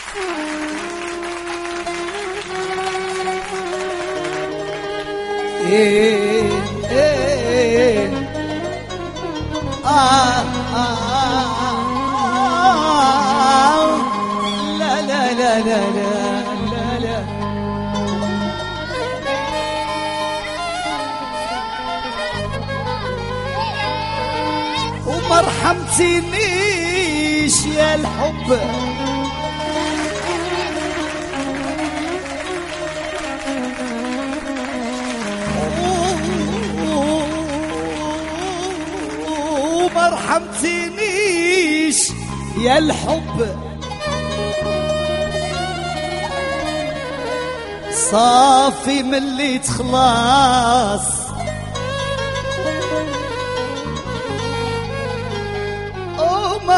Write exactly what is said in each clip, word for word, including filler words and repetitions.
إيه إيه آه آه آه لا لا لا لا لا لا ومرحمتنيش يا الحب ومرحمتنيش يا الحب صافي من اللي تخلص وما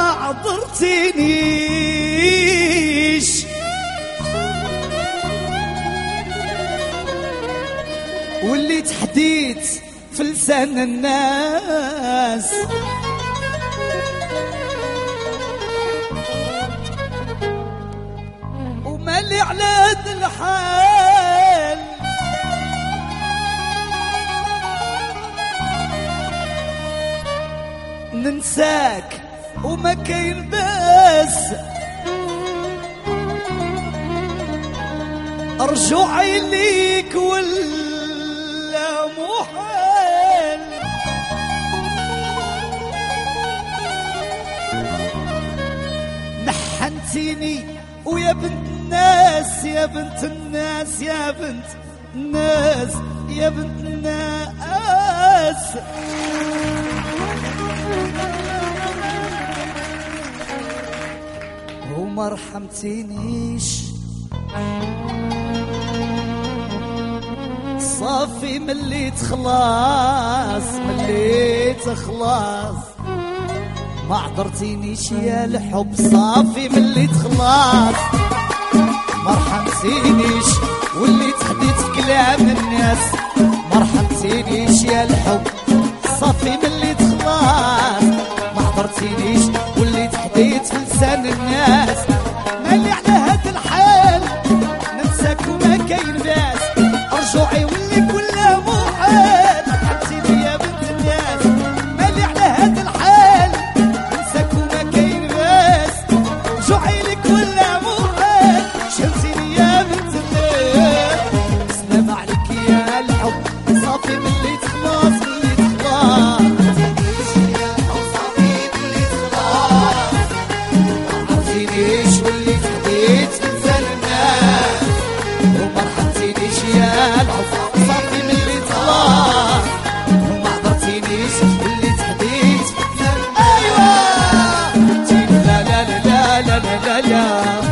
عذرتنيش واللي تحديت في لسان الناس ومالي على هاد الحال ننساك وما كاين باس رجوعي ليك ولا محال نحنتيني ويا بنت الناس يا بنت الناس يا بنت الناس يا بنت الناس وما رحمتينيش صافي من اللي تخلص من اللي تخلص ما عذرتينيش يا الحب صافي من اللي تخلص ما رحمتينيش واللي تحديت في كلام الناس ما رحمتينيش يا الحب صافي من اللي تخلص ما عذرتينيش واللي تحديت في لسان الناس مالي على هاد الحال ننساك وما كاين باس رجوعي واللي كله محال رحمتيني يا بنت الناس مالي على هاد الحال ننساك وما كاين باس رجوعي لك ولا محال شمسيني يا بنت الناس سلام عليك يا الحب صافي من اللي تخلص من اللي تخلص عرفتينيش واللي تحديت لسان الناس وما رحمتينيش يا الحب صافي من اللي تخلص وما عذرتينيش واللي تحديت ايوا لا لا لا لا لا لا لا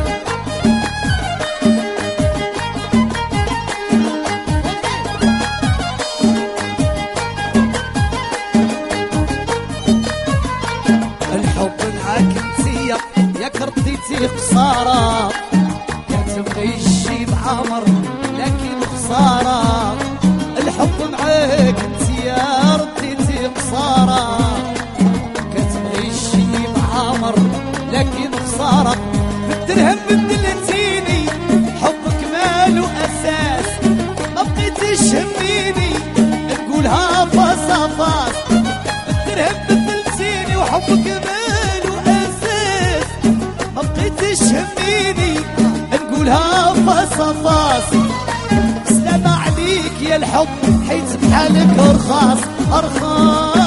الحب معاك نسية ياك رديتي خسارة كتبغي الشي بعمر لكن خسارة الحب معاك نسية رديتي خسارة كتبغي الشي بعمر لكن خسارة بالدرهم بدلتيني حبك مالو أساس ما بقيتيش هميني نقولها فاس فاس بالدرهم بدلتيني وحبك مالو أساس ما بقيتيش هميني نقولها فاس فاس سلام عليك يا الحب حيت بحالك رخاص أرخاص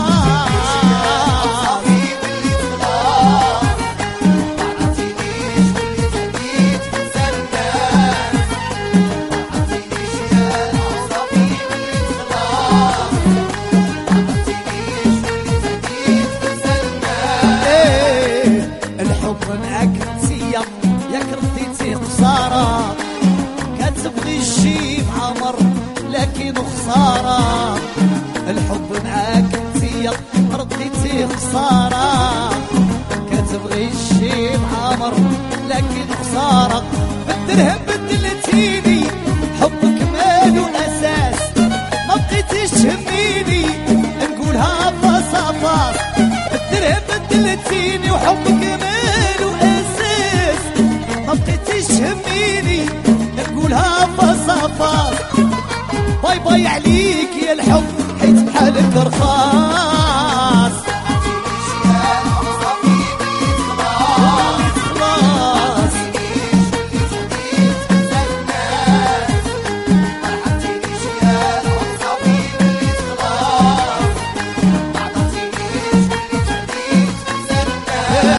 كتبغي الشي بعمر لكن خسارة الحب معاك نسية رديتي خسارة كتبغي الشي بعمر لكن خسارة بالدرهم بدلتيني حبك مالو أساس ما بقيتيش تهميني نقولها فاس فاس بالدرهم بدلتيني وحبك مالو أساس ما بقيتيش تهميني نقولها فصفاص. باي باي عليك يا الحب حيت بحالك رخاص.